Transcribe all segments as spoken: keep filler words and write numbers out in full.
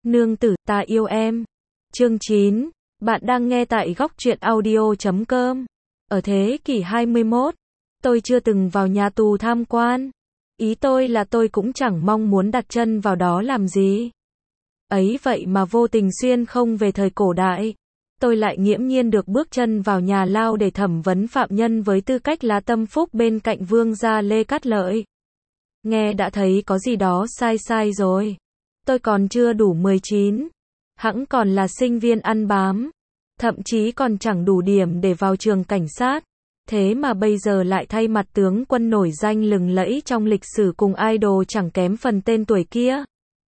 Nương tử, ta yêu em. Chương chín. Bạn đang nghe tại góc truyện audio chấm com. Ở thế kỷ hai mươi mốt, tôi chưa từng vào nhà tù tham quan. Ý tôi là tôi cũng chẳng mong muốn đặt chân vào đó làm gì. Ấy vậy mà vô tình xuyên không về thời cổ đại. Tôi lại nghiễm nhiên được bước chân vào nhà lao để thẩm vấn phạm nhân với tư cách là tâm phúc bên cạnh vương gia Lê Cát Lợi. Nghe đã thấy có gì đó sai sai rồi. Tôi còn chưa đủ mười chín. Hẵng còn là sinh viên ăn bám. Thậm chí còn chẳng đủ điểm để vào trường cảnh sát. Thế mà bây giờ lại thay mặt tướng quân nổi danh lừng lẫy trong lịch sử cùng idol chẳng kém phần tên tuổi kia.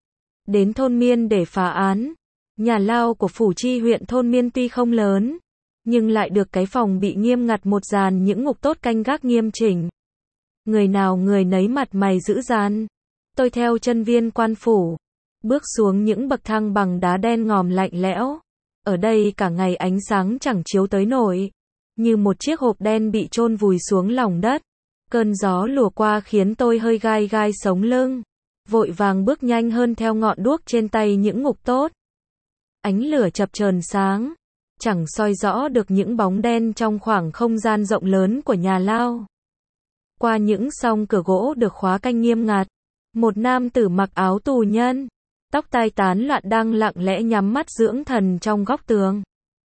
Đến thôn Miên để phá án. Nhà lao của Phủ Chi huyện thôn Miên tuy không lớn, nhưng lại được cái phòng bị nghiêm ngặt một dàn những ngục tốt canh gác nghiêm chỉnh. Người nào người nấy mặt mày dữ dằn. Tôi theo chân viên quan phủ, bước xuống những bậc thang bằng đá đen ngòm lạnh lẽo. Ở đây cả ngày ánh sáng chẳng chiếu tới nổi, như một chiếc hộp đen bị chôn vùi xuống lòng đất. Cơn gió lùa qua khiến tôi hơi gai gai sống lưng, vội vàng bước nhanh hơn theo ngọn đuốc trên tay những ngục tốt. Ánh lửa chập chờn sáng, chẳng soi rõ được những bóng đen trong khoảng không gian rộng lớn của nhà lao. Qua những song cửa gỗ được khóa canh nghiêm ngặt, một nam tử mặc áo tù nhân, tóc tai tán loạn đang lặng lẽ nhắm mắt dưỡng thần trong góc tường.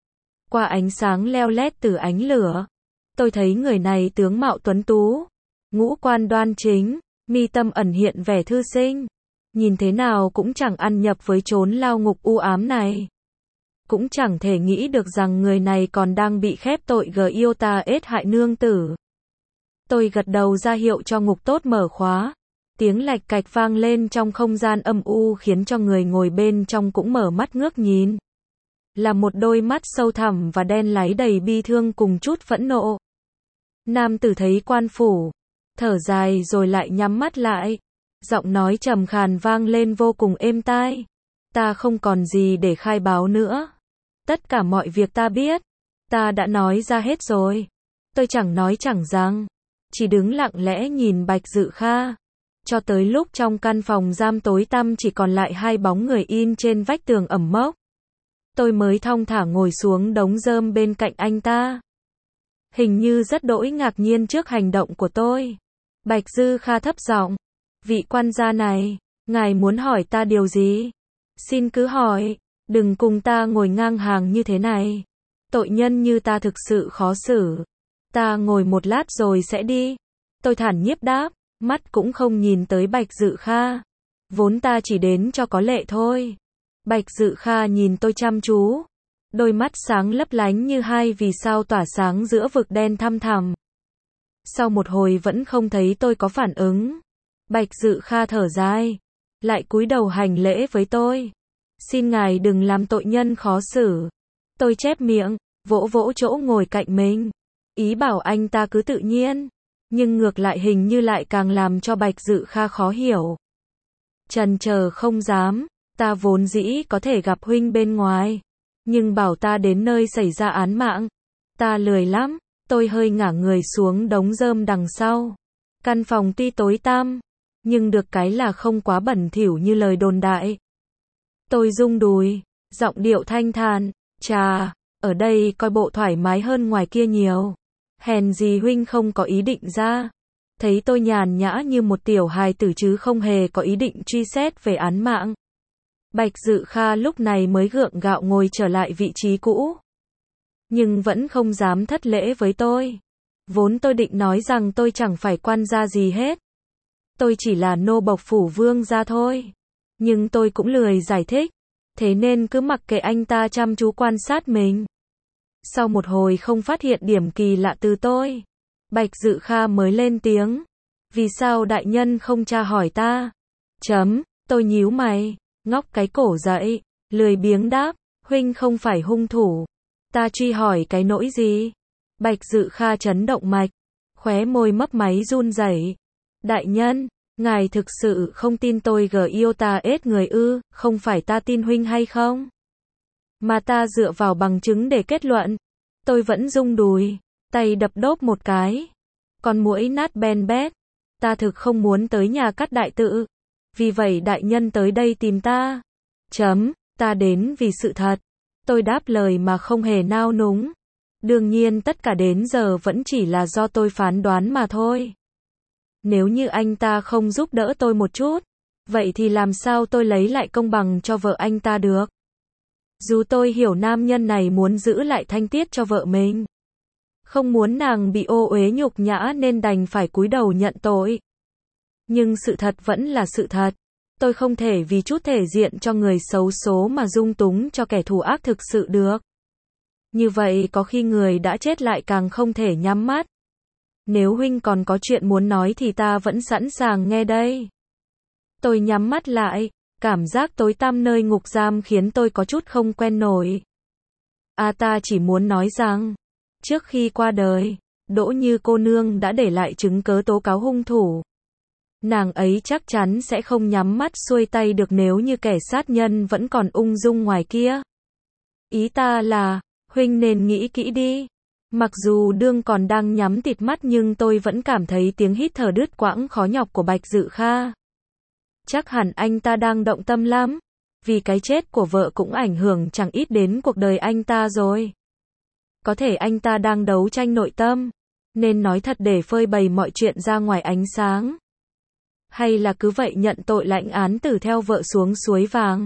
Qua ánh sáng leo lét từ ánh lửa, tôi thấy người này tướng mạo tuấn tú, ngũ quan đoan chính, mi tâm ẩn hiện vẻ thư sinh. Nhìn thế nào cũng chẳng ăn nhập với chốn lao ngục u ám này. Cũng chẳng thể nghĩ được rằng người này còn đang bị khép tội gờ yêu ta ết hại nương tử. Tôi gật đầu ra hiệu cho ngục tốt mở khóa. Tiếng lạch cạch vang lên trong không gian âm u khiến cho người ngồi bên trong cũng mở mắt ngước nhìn. Là một đôi mắt sâu thẳm và đen láy đầy bi thương cùng chút phẫn nộ. Nam tử thấy quan phủ, thở dài rồi lại nhắm mắt lại. Giọng nói trầm khàn vang lên vô cùng êm tai. Ta không còn gì để khai báo nữa. Tất cả mọi việc ta biết, ta đã nói ra hết rồi. Tôi chẳng nói chẳng rằng, chỉ đứng lặng lẽ nhìn Bạch Dự Kha. Cho tới lúc trong căn phòng giam tối tăm chỉ còn lại hai bóng người in trên vách tường ẩm mốc. Tôi mới thong thả ngồi xuống đống rơm bên cạnh anh ta. Hình như rất đỗi ngạc nhiên trước hành động của tôi. Bạch Dư Kha thấp giọng. Vị quan gia này, ngài muốn hỏi ta điều gì? Xin cứ hỏi, đừng cùng ta ngồi ngang hàng như thế này. Tội nhân như ta thực sự khó xử. Ta ngồi một lát rồi sẽ đi. Tôi thản nhiếp đáp, mắt cũng không nhìn tới Bạch Dự Kha. Vốn ta chỉ đến cho có lệ thôi. Bạch Dự Kha nhìn tôi chăm chú. Đôi mắt sáng lấp lánh như hai vì sao tỏa sáng giữa vực đen thăm thẳm. Sau một hồi vẫn không thấy tôi có phản ứng. Bạch Dự Kha thở dài, lại cúi đầu hành lễ với tôi. Xin ngài đừng làm tội nhân khó xử. Tôi chép miệng, vỗ vỗ chỗ ngồi cạnh mình. Ý bảo anh ta cứ tự nhiên. Nhưng ngược lại hình như lại càng làm cho Bạch Dự Kha khó hiểu. Chần chờ không dám, ta vốn dĩ có thể gặp huynh bên ngoài. Nhưng bảo ta đến nơi xảy ra án mạng. Ta lười lắm, tôi hơi ngả người xuống đống rơm đằng sau. Căn phòng tuy tối tăm, nhưng được cái là không quá bẩn thỉu như lời đồn đại. Tôi rung đùi, giọng điệu thanh thản, chà, ở đây coi bộ thoải mái hơn ngoài kia nhiều. Hèn gì huynh không có ý định ra. Thấy tôi nhàn nhã như một tiểu hài tử chứ không hề có ý định truy xét về án mạng. Bạch Dự Kha lúc này mới gượng gạo ngồi trở lại vị trí cũ. Nhưng vẫn không dám thất lễ với tôi. Vốn tôi định nói rằng tôi chẳng phải quan gia gì hết. Tôi chỉ là nô bộc phủ vương gia thôi. Nhưng tôi cũng lười giải thích. Thế nên cứ mặc kệ anh ta chăm chú quan sát mình. Sau một hồi không phát hiện điểm kỳ lạ từ tôi, Bạch Dự Kha mới lên tiếng. Vì sao đại nhân không tra hỏi ta? Chấm, tôi nhíu mày, ngóc cái cổ dậy, lười biếng đáp, huynh không phải hung thủ. Ta truy hỏi cái nỗi gì? Bạch Dự Kha chấn động mạch, khóe môi mấp máy run rẩy. Đại nhân, ngài thực sự không tin tôi gờ yêu ta ết người ư? Không phải ta tin huynh hay không? Mà ta dựa vào bằng chứng để kết luận. Tôi vẫn rung đùi, tay đập đốp một cái. Con muỗi nát ben bét. Ta thực không muốn tới nhà Cát đại tự. Vì vậy đại nhân tới đây tìm ta. Chấm, Ta đến vì sự thật. Tôi đáp lời mà không hề nao núng. Đương nhiên tất cả đến giờ vẫn chỉ là do tôi phán đoán mà thôi. Nếu như anh ta không giúp đỡ tôi một chút, vậy thì làm sao tôi lấy lại công bằng cho vợ anh ta được? Dù tôi hiểu nam nhân này muốn giữ lại thanh tiết cho vợ mình, không muốn nàng bị ô uế nhục nhã nên đành phải cúi đầu nhận tội. Nhưng sự thật vẫn là sự thật. Tôi không thể vì chút thể diện cho người xấu số mà dung túng cho kẻ thù ác thực sự được. Như vậy có khi người đã chết lại càng không thể nhắm mắt. Nếu huynh còn có chuyện muốn nói thì ta vẫn sẵn sàng nghe đây. Tôi nhắm mắt lại, cảm giác tối tăm nơi ngục giam khiến tôi có chút không quen nổi. À ta chỉ muốn nói rằng, trước khi qua đời, Đỗ Như cô nương đã để lại chứng cớ tố cáo hung thủ. Nàng ấy chắc chắn sẽ không nhắm mắt xuôi tay được nếu như kẻ sát nhân vẫn còn ung dung ngoài kia. Ý ta là, huynh nên nghĩ kỹ đi. Mặc dù đương còn đang nhắm tịt mắt nhưng tôi vẫn cảm thấy tiếng hít thở đứt quãng khó nhọc của Bạch Dự Kha. Chắc hẳn anh ta đang động tâm lắm, vì cái chết của vợ cũng ảnh hưởng chẳng ít đến cuộc đời anh ta rồi. Có thể anh ta đang đấu tranh nội tâm, nên nói thật để phơi bày mọi chuyện ra ngoài ánh sáng. Hay là cứ vậy nhận tội lãnh án tử theo vợ xuống suối vàng.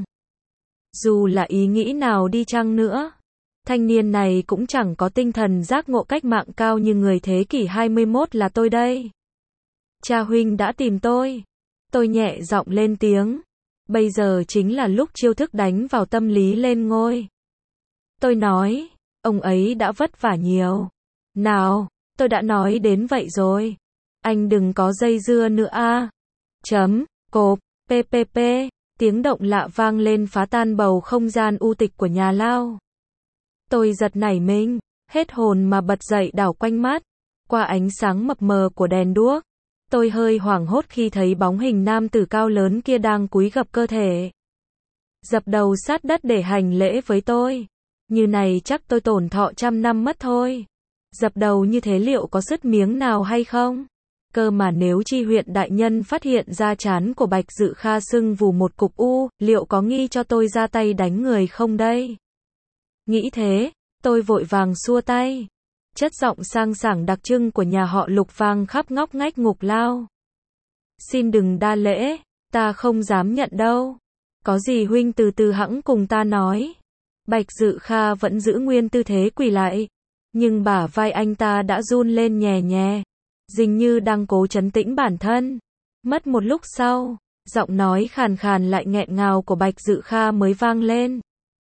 Dù là ý nghĩ nào đi chăng nữa, thanh niên này cũng chẳng có tinh thần giác ngộ cách mạng cao như người thế kỷ hai mươi mốt là tôi đây. Cha huynh đã tìm tôi. Tôi nhẹ giọng lên tiếng. Bây giờ chính là lúc chiêu thức đánh vào tâm lý lên ngôi. Tôi nói, ông ấy đã vất vả nhiều. Nào, tôi đã nói đến vậy rồi. Anh đừng có dây dưa nữa a. Chấm, cộp, ppp, tiếng động lạ vang lên phá tan bầu không gian u tịch của nhà lao. Tôi giật nảy mình, hết hồn mà bật dậy đảo quanh mắt. Qua ánh sáng mập mờ của đèn đuốc, tôi hơi hoảng hốt khi thấy bóng hình nam tử cao lớn kia đang cúi gập cơ thể, dập đầu sát đất để hành lễ với tôi. Như này chắc tôi tổn thọ trăm năm mất thôi. Dập đầu như thế liệu có sứt miếng nào hay không? Cơ mà nếu Chi huyện đại nhân phát hiện ra trán của Bạch Dự Kha sưng vù một cục u, liệu có nghi cho tôi ra tay đánh người không đây? Nghĩ thế, tôi vội vàng xua tay. Chất giọng sang sảng đặc trưng của nhà họ Lục vang khắp ngóc ngách ngục lao. Xin đừng đa lễ, ta không dám nhận đâu. Có gì huynh từ từ hẵng cùng ta nói. Bạch Dự Kha vẫn giữ nguyên tư thế quỳ lại, nhưng bả vai anh ta đã run lên nhè nhè, dường như đang cố trấn tĩnh bản thân. Mất một lúc sau, giọng nói khàn khàn lại nghẹn ngào của Bạch Dự Kha mới vang lên.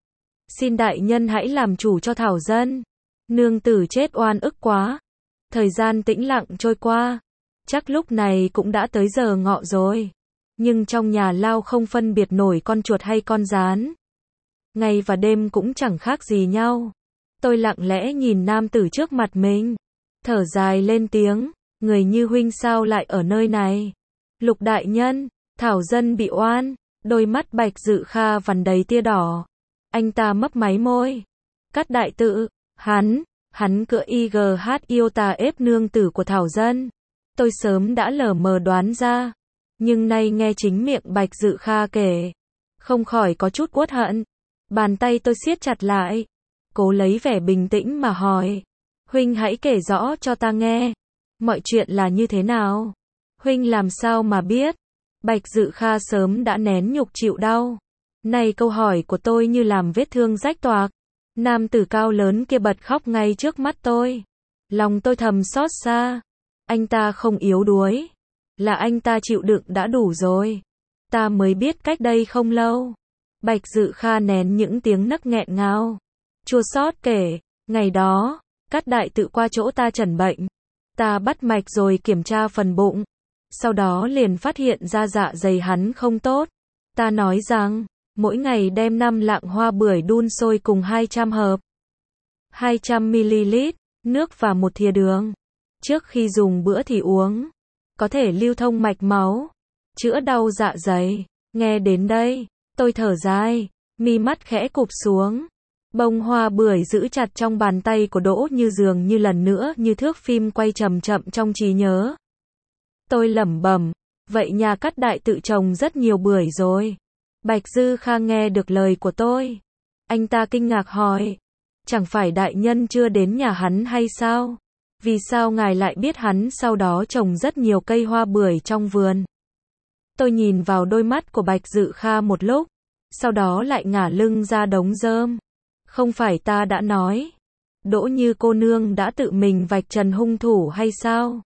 Xin đại nhân hãy làm chủ cho thảo dân. Nương tử chết oan ức quá. Thời gian tĩnh lặng trôi qua. Chắc lúc này cũng đã tới giờ ngọ rồi. Nhưng trong nhà lao không phân biệt nổi con chuột hay con gián. Ngày và đêm cũng chẳng khác gì nhau. Tôi lặng lẽ nhìn nam tử trước mặt mình, thở dài lên tiếng, người như huynh sao lại ở nơi này? Lục đại nhân, thảo dân bị oan. Đôi mắt Bạch Dự Kha vằn đầy tia đỏ. Anh ta mấp máy môi. Cắt đại tự, hắn, hắn cựa i giê hát Iota ép nương tử của thảo dân. Tôi sớm đã lờ mờ đoán ra, nhưng nay nghe chính miệng Bạch Dự Kha kể, không khỏi có chút uất hận. Bàn tay tôi siết chặt lại, cố lấy vẻ bình tĩnh mà hỏi, huynh hãy kể rõ cho ta nghe, mọi chuyện là như thế nào? Huynh làm sao mà biết? Bạch Dự Kha sớm đã nén nhục chịu đau. Này câu hỏi của tôi như làm vết thương rách toạc. Nam tử cao lớn kia bật khóc ngay trước mắt tôi. Lòng tôi thầm xót xa. Anh ta không yếu đuối. Là anh ta chịu đựng đã đủ rồi. Ta mới biết cách đây không lâu. Bạch Dự Kha nén những tiếng nấc nghẹn ngào. Chua xót kể, ngày đó, Cát đại tự qua chỗ ta chẩn bệnh. Ta bắt mạch rồi kiểm tra phần bụng. Sau đó liền phát hiện ra dạ dày hắn không tốt. Ta nói rằng, mỗi ngày đem năm lạng hoa bưởi đun sôi cùng hai trăm hộp, hai trăm mi li lít, nước và một thìa đường. Trước khi dùng bữa thì uống. Có thể lưu thông mạch máu, chữa đau dạ dày. Nghe đến đây, tôi thở dài, mi mắt khẽ cụp xuống. Bông hoa bưởi giữ chặt trong bàn tay của Đỗ Như dường như lần nữa như thước phim quay chậm chậm trong trí nhớ. Tôi lẩm bẩm, vậy nhà Cát đại tự trồng rất nhiều bưởi rồi. Bạch Dư Kha nghe được lời của tôi. Anh ta kinh ngạc hỏi. Chẳng phải đại nhân chưa đến nhà hắn hay sao? Vì sao ngài lại biết hắn sau đó trồng rất nhiều cây hoa bưởi trong vườn? Tôi nhìn vào đôi mắt của Bạch Dư Kha một lúc, sau đó lại ngả lưng ra đống rơm. Không phải ta đã nói, Đỗ Như cô nương đã tự mình vạch trần hung thủ hay sao?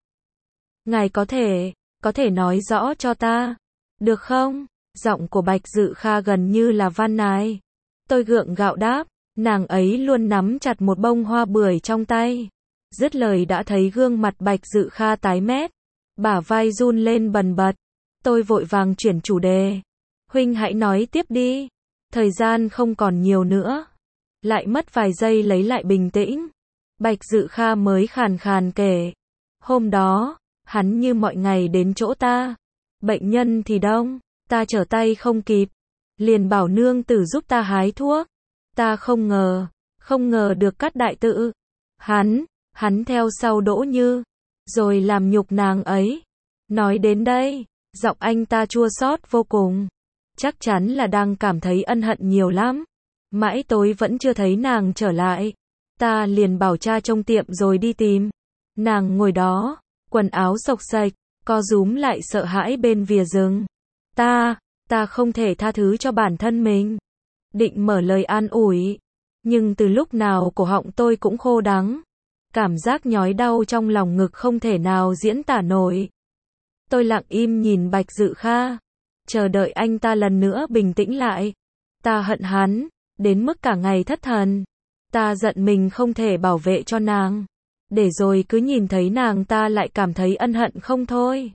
Ngài có thể, có thể nói rõ cho ta, được không? Giọng của Bạch Dư Kha gần như là van nài. Tôi gượng gạo đáp, nàng ấy luôn nắm chặt một bông hoa bưởi trong tay. Dứt lời đã thấy gương mặt Bạch Dư Kha tái mét, bả vai run lên bần bật. Tôi vội vàng chuyển chủ đề. Huynh hãy nói tiếp đi, thời gian không còn nhiều nữa. Lại mất vài giây lấy lại bình tĩnh. Bạch Dư Kha mới khàn khàn kể. Hôm đó, hắn như mọi ngày đến chỗ ta. Bệnh nhân thì đông, ta trở tay không kịp. Liền bảo nương tử giúp ta hái thuốc. Ta không ngờ, không ngờ được cắt đại tự. Hắn, hắn theo sau Đỗ Như, rồi làm nhục nàng ấy. Nói đến đây, giọng anh ta chua xót vô cùng. Chắc chắn là đang cảm thấy ân hận nhiều lắm. Mãi tối vẫn chưa thấy nàng trở lại. Ta liền bảo cha trong tiệm rồi đi tìm. Nàng ngồi đó, quần áo xộc xệch, co rúm lại sợ hãi bên vỉa rừng. Ta, ta không thể tha thứ cho bản thân mình. Định mở lời an ủi. Nhưng từ lúc nào cổ họng tôi cũng khô đắng. Cảm giác nhói đau trong lòng ngực không thể nào diễn tả nổi. Tôi lặng im nhìn Bạch Dư Kha. Chờ đợi anh ta lần nữa bình tĩnh lại. Ta hận hắn, đến mức cả ngày thất thần. Ta giận mình không thể bảo vệ cho nàng. Để rồi cứ nhìn thấy nàng ta lại cảm thấy ân hận không thôi.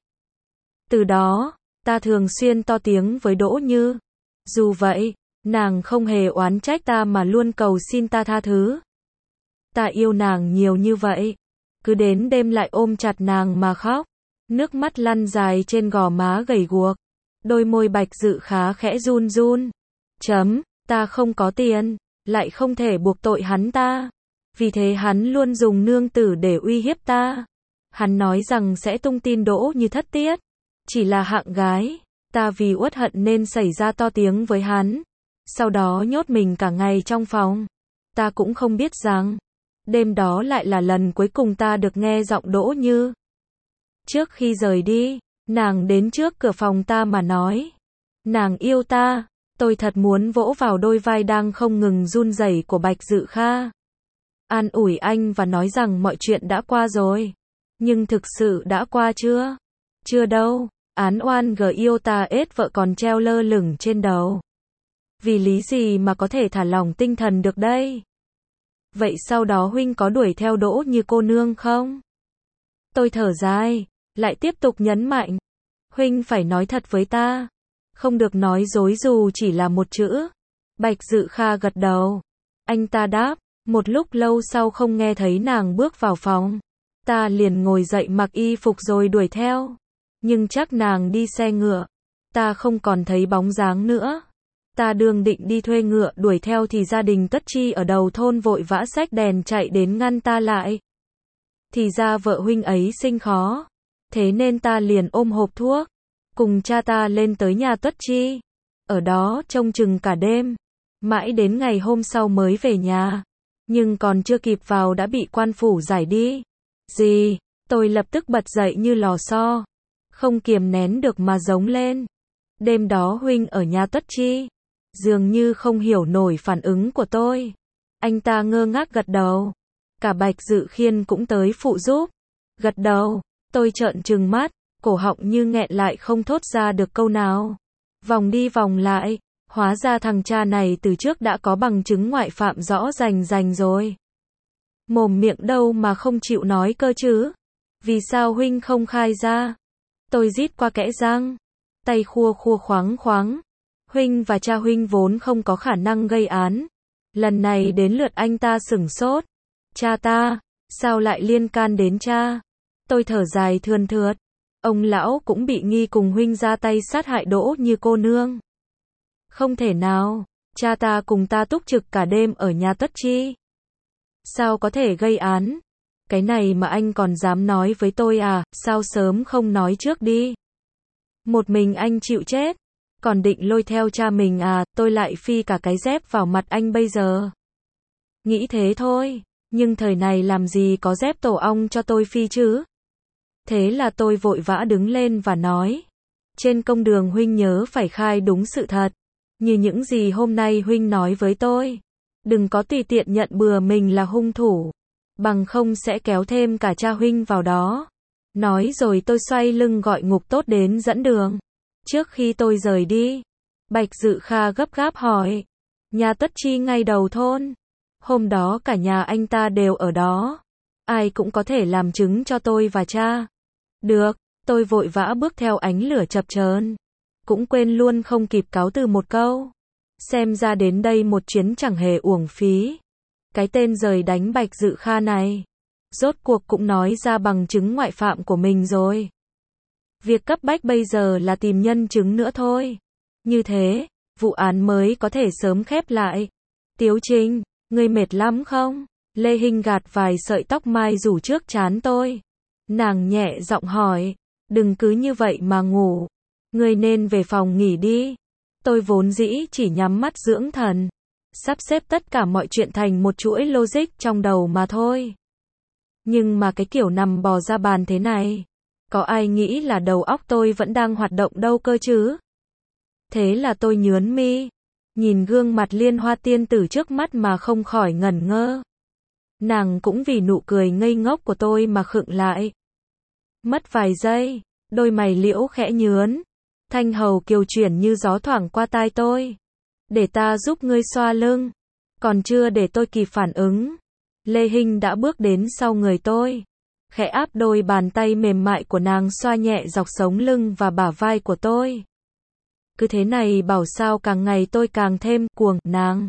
Từ đó, ta thường xuyên to tiếng với Đỗ Như. Dù vậy, nàng không hề oán trách ta mà luôn cầu xin ta tha thứ. Ta yêu nàng nhiều như vậy. Cứ đến đêm lại ôm chặt nàng mà khóc. Nước mắt lăn dài trên gò má gầy guộc. Đôi môi Bạch Dư Kha khẽ run run. Chấm, ta không có tiền, lại không thể buộc tội hắn ta. Vì thế hắn luôn dùng nương tử để uy hiếp ta. Hắn nói rằng sẽ tung tin Đỗ Như thất tiết. Chỉ là hạng gái, ta vì uất hận nên xảy ra to tiếng với hắn. Sau đó nhốt mình cả ngày trong phòng. Ta cũng không biết rằng, đêm đó lại là lần cuối cùng ta được nghe giọng Đỗ Như. Trước khi rời đi, nàng đến trước cửa phòng ta mà nói. Nàng yêu ta. Tôi thật muốn vỗ vào đôi vai đang không ngừng run rẩy của Bạch Dư Kha. An ủi anh và nói rằng mọi chuyện đã qua rồi. Nhưng thực sự đã qua chưa? Chưa đâu. Án oan gờ yêu ta ết vợ còn treo lơ lửng trên đầu. Vì lý gì mà có thể thả lỏng tinh thần được đây? Vậy sau đó huynh có đuổi theo Đỗ Như cô nương không? Tôi thở dài, lại tiếp tục nhấn mạnh. Huynh phải nói thật với ta. Không được nói dối dù chỉ là một chữ. Bạch Dư Kha gật đầu. Anh ta đáp. Một lúc lâu sau không nghe thấy nàng bước vào phòng. Ta liền ngồi dậy mặc y phục rồi đuổi theo. Nhưng chắc nàng đi xe ngựa. Ta không còn thấy bóng dáng nữa. Ta đương định đi thuê ngựa đuổi theo thì gia đình Tất Chi ở đầu thôn vội vã xách đèn chạy đến ngăn ta lại. Thì ra vợ huynh ấy sinh khó. Thế nên ta liền ôm hộp thuốc. Cùng cha ta lên tới nhà Tất Chi. Ở đó trông chừng cả đêm. Mãi đến ngày hôm sau mới về nhà. Nhưng còn chưa kịp vào đã bị quan phủ giải đi. Gì? Tôi lập tức bật dậy như lò xo. Không kiềm nén được mà giống lên. Đêm đó huynh ở nhà Tất Chi. Dường như không hiểu nổi phản ứng của tôi. Anh ta ngơ ngác gật đầu. Cả Bạch Dư Khiên cũng tới phụ giúp. Gật đầu. Tôi trợn trừng mắt. Cổ họng như nghẹn lại không thốt ra được câu nào. Vòng đi vòng lại. Hóa ra thằng cha này từ trước đã có bằng chứng ngoại phạm rõ rành rành rồi. Mồm miệng đâu mà không chịu nói cơ chứ. Vì sao huynh không khai ra? Tôi rít qua kẽ răng. Tay khua khua khoáng khoáng. Huynh và cha huynh vốn không có khả năng gây án. Lần này đến lượt anh ta sửng sốt. Cha ta, sao lại liên can đến cha? Tôi thở dài thườn thượt. Ông lão cũng bị nghi cùng huynh ra tay sát hại Đỗ Như cô nương. Không thể nào, cha ta cùng ta túc trực cả đêm ở nhà Tất Chi. Sao có thể gây án? Cái này mà anh còn dám nói với tôi à, sao sớm không nói trước đi? Một mình anh chịu chết. Còn định lôi theo cha mình à, tôi lại phi cả cái dép vào mặt anh bây giờ. Nghĩ thế thôi, nhưng thời này làm gì có dép tổ ong cho tôi phi chứ. Thế là tôi vội vã đứng lên và nói. Trên công đường huynh nhớ phải khai đúng sự thật. Như những gì hôm nay huynh nói với tôi. Đừng có tùy tiện nhận bừa mình là hung thủ. Bằng không sẽ kéo thêm cả cha huynh vào đó. Nói rồi tôi xoay lưng gọi Ngục Tốt đến dẫn đường. Trước khi tôi rời đi, Bạch Dự Kha gấp gáp hỏi. Nhà Tất Chi ngay đầu thôn. Hôm đó cả nhà anh ta đều ở đó. Ai cũng có thể làm chứng cho tôi và cha. Được, tôi vội vã bước theo ánh lửa chập chờn. Cũng quên luôn không kịp cáo từ một câu. Xem ra đến đây một chuyến chẳng hề uổng phí. Cái tên rời đánh Bạch Dự Kha này, rốt cuộc cũng nói ra bằng chứng ngoại phạm của mình rồi. Việc cấp bách bây giờ là tìm nhân chứng nữa thôi. Như thế, vụ án mới có thể sớm khép lại. Tiếu Trinh, ngươi mệt lắm không? Lê Hinh gạt vài sợi tóc mai rủ trước trán tôi. Nàng nhẹ giọng hỏi, đừng cứ như vậy mà ngủ. Ngươi nên về phòng nghỉ đi. Tôi vốn dĩ chỉ nhắm mắt dưỡng thần, sắp xếp tất cả mọi chuyện thành một chuỗi logic trong đầu mà thôi. Nhưng mà cái kiểu nằm bò ra bàn thế này, có ai nghĩ là đầu óc tôi vẫn đang hoạt động đâu cơ chứ? Thế là tôi nhướng mi, nhìn gương mặt Liên Hoa tiên tử trước mắt mà không khỏi ngẩn ngơ. Nàng cũng vì nụ cười ngây ngốc của tôi mà khựng lại. Mất vài giây, đôi mày liễu khẽ nhướn, thanh hầu kiều chuyển như gió thoảng qua tai tôi. Để ta giúp ngươi xoa lưng. Còn chưa để tôi kịp phản ứng, Lê Hinh đã bước đến sau người tôi, khẽ áp đôi bàn tay mềm mại của nàng xoa nhẹ dọc sống lưng và bả vai của tôi. Cứ thế này bảo sao càng ngày tôi càng thêm cuồng nàng.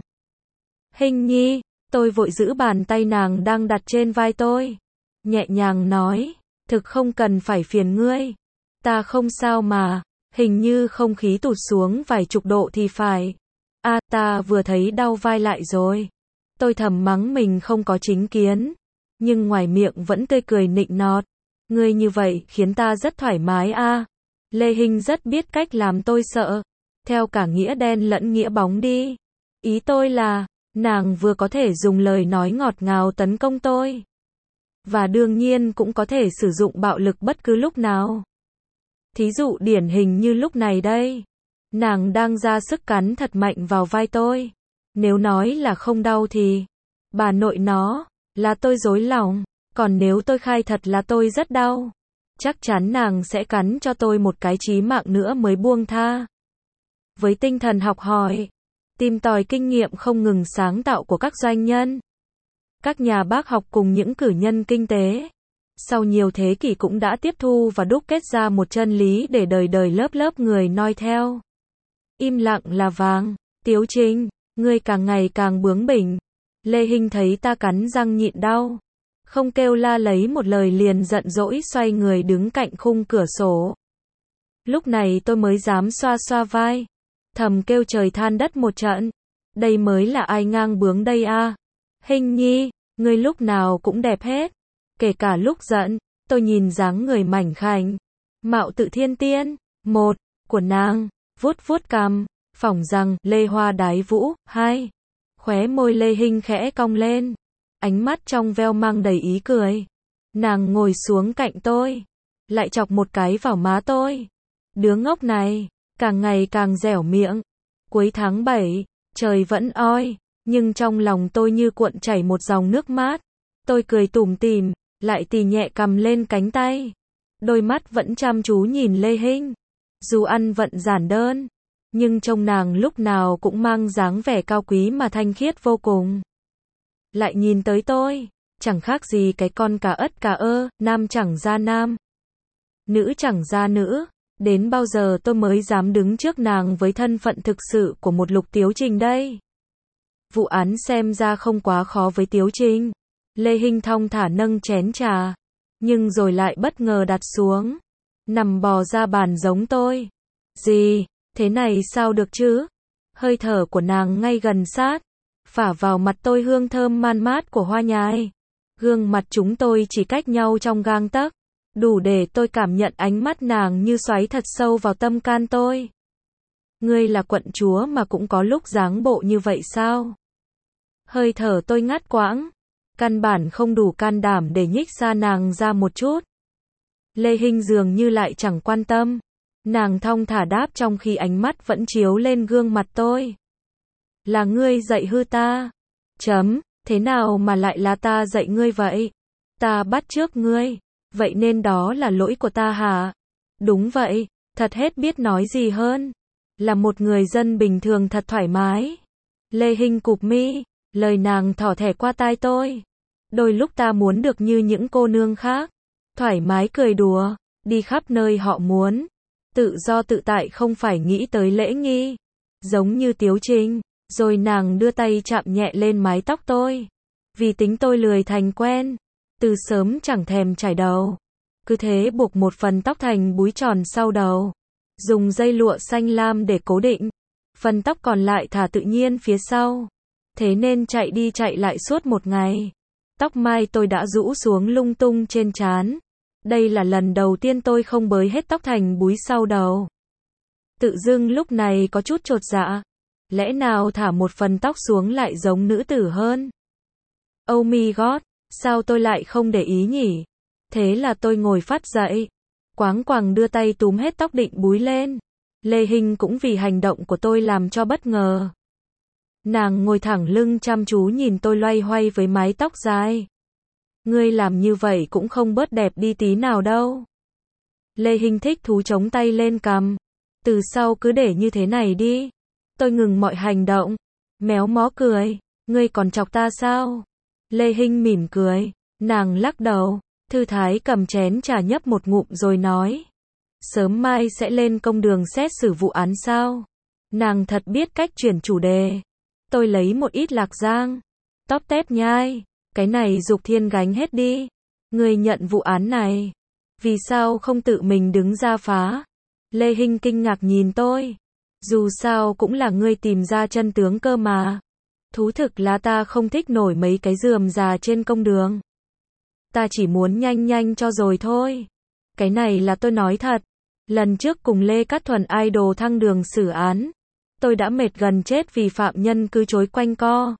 Hinh nhi, tôi vội giữ bàn tay nàng đang đặt trên vai tôi, nhẹ nhàng nói, thực không cần phải phiền ngươi. Ta không sao mà, hình như không khí tụt xuống vài chục độ thì phải. A, à, ta vừa thấy đau vai lại rồi. Tôi thầm mắng mình không có chính kiến, nhưng ngoài miệng vẫn tươi cười nịnh nọt. Ngươi như vậy khiến ta rất thoải mái a. À. Lê Hinh rất biết cách làm tôi sợ, theo cả nghĩa đen lẫn nghĩa bóng đi. Ý tôi là, nàng vừa có thể dùng lời nói ngọt ngào tấn công tôi, và đương nhiên cũng có thể sử dụng bạo lực bất cứ lúc nào. Thí dụ điển hình như lúc này đây. Nàng đang ra sức cắn thật mạnh vào vai tôi. Nếu nói là không đau thì, bà nội nó, là tôi dối lòng. Còn nếu tôi khai thật là tôi rất đau, chắc chắn nàng sẽ cắn cho tôi một cái chí mạng nữa mới buông tha. Với tinh thần học hỏi, tìm tòi kinh nghiệm không ngừng sáng tạo của các doanh nhân, các nhà bác học cùng những cử nhân kinh tế, sau nhiều thế kỷ cũng đã tiếp thu và đúc kết ra một chân lý để đời đời lớp lớp người noi theo. Im lặng là vàng. Tiếu Trinh, ngươi càng ngày càng bướng bỉnh. Lê Hinh thấy ta cắn răng nhịn đau, không kêu la lấy một lời liền giận dỗi xoay người đứng cạnh khung cửa sổ. Lúc này tôi mới dám xoa xoa vai, thầm kêu trời than đất một trận. Đây mới là ai ngang bướng đây a. À? Hinh nhi, ngươi lúc nào cũng đẹp hết, kể cả lúc giận. Tôi nhìn dáng người mảnh khảnh, mạo tự thiên tiên, một, của nàng, vuốt vuốt cằm, phỏng rằng, Lê Hoa đái vũ, hai. Khóe môi Lê Hinh khẽ cong lên, ánh mắt trong veo mang đầy ý cười. Nàng ngồi xuống cạnh tôi, lại chọc một cái vào má tôi. Đứa ngốc này, càng ngày càng dẻo miệng. Cuối tháng bảy, trời vẫn oi, nhưng trong lòng tôi như cuộn chảy một dòng nước mát. Tôi cười tủm tỉm, lại tì nhẹ cầm lên cánh tay. Đôi mắt vẫn chăm chú nhìn Lê Hinh. Dù ăn vận giản đơn, nhưng trông nàng lúc nào cũng mang dáng vẻ cao quý mà thanh khiết vô cùng. Lại nhìn tới tôi, chẳng khác gì cái con cà ất cà ơ, nam chẳng ra nam, nữ chẳng ra nữ. Đến bao giờ tôi mới dám đứng trước nàng với thân phận thực sự của một Lục Tiếu Trinh đây? Vụ án xem ra không quá khó với Tiếu Trinh. Lê Hinh thong thả nâng chén trà, nhưng rồi lại bất ngờ đặt xuống, nằm bò ra bàn giống tôi. Gì? Thế này sao được chứ? Hơi thở của nàng ngay gần sát, phả vào mặt tôi hương thơm man mát của hoa nhài. Gương mặt chúng tôi chỉ cách nhau trong gang tấc, đủ để tôi cảm nhận ánh mắt nàng như xoáy thật sâu vào tâm can tôi. Ngươi là quận chúa mà cũng có lúc dáng bộ như vậy sao? Hơi thở tôi ngắt quãng, căn bản không đủ can đảm để nhích xa nàng ra một chút. Lê Hinh dường như lại chẳng quan tâm. Nàng thong thả đáp trong khi ánh mắt vẫn chiếu lên gương mặt tôi. Là ngươi dạy hư ta. Chấm, thế nào mà lại là ta dạy ngươi vậy? Ta bắt chước ngươi, vậy nên đó là lỗi của ta hả? Đúng vậy, thật hết biết nói gì hơn. Là một người dân bình thường thật thoải mái. Lê Hinh cụp mi, lời nàng thỏ thẻ qua tai tôi. Đôi lúc ta muốn được như những cô nương khác. Thoải mái cười đùa, đi khắp nơi họ muốn. Tự do tự tại không phải nghĩ tới lễ nghi. Giống như Tiếu Trinh. Rồi nàng đưa tay chạm nhẹ lên mái tóc tôi. Vì tính tôi lười thành quen. Từ sớm chẳng thèm chải đầu. Cứ thế buộc một phần tóc thành búi tròn sau đầu. Dùng dây lụa xanh lam để cố định. Phần tóc còn lại thả tự nhiên phía sau. Thế nên chạy đi chạy lại suốt một ngày. Tóc mai tôi đã rũ xuống lung tung trên trán. Đây là lần đầu tiên tôi không bới hết tóc thành búi sau đầu. Tự dưng lúc này có chút chột dạ. Lẽ nào thả một phần tóc xuống lại giống nữ tử hơn? Oh my god, sao tôi lại không để ý nhỉ? Thế là tôi ngồi phát dậy. Quáng quàng đưa tay túm hết tóc định búi lên. Lê Hinh cũng vì hành động của tôi làm cho bất ngờ. Nàng ngồi thẳng lưng chăm chú nhìn tôi loay hoay với mái tóc dài. Ngươi làm như vậy cũng không bớt đẹp đi tí nào đâu. Lê Hinh thích thú chống tay lên cằm. Từ sau cứ để như thế này đi. Tôi ngừng mọi hành động. Méo mó cười. Ngươi còn chọc ta sao? Lê Hinh mỉm cười. Nàng lắc đầu. Thư thái cầm chén trà nhấp một ngụm rồi nói. Sớm mai sẽ lên công đường xét xử vụ án sao? Nàng thật biết cách chuyển chủ đề. Tôi lấy một ít lạc giang. Tóp tép nhai. Cái này Dục Thiên gánh hết đi. Ngươi nhận vụ án này. Vì sao không tự mình đứng ra phá? Lê Hinh kinh ngạc nhìn tôi. Dù sao cũng là ngươi tìm ra chân tướng cơ mà. Thú thực là ta không thích nổi mấy cái rườm rà trên công đường. Ta chỉ muốn nhanh nhanh cho rồi thôi. Cái này là tôi nói thật. Lần trước cùng Lê Cát Thuần idol thăng đường xử án. Tôi đã mệt gần chết vì phạm nhân cứ chối quanh co.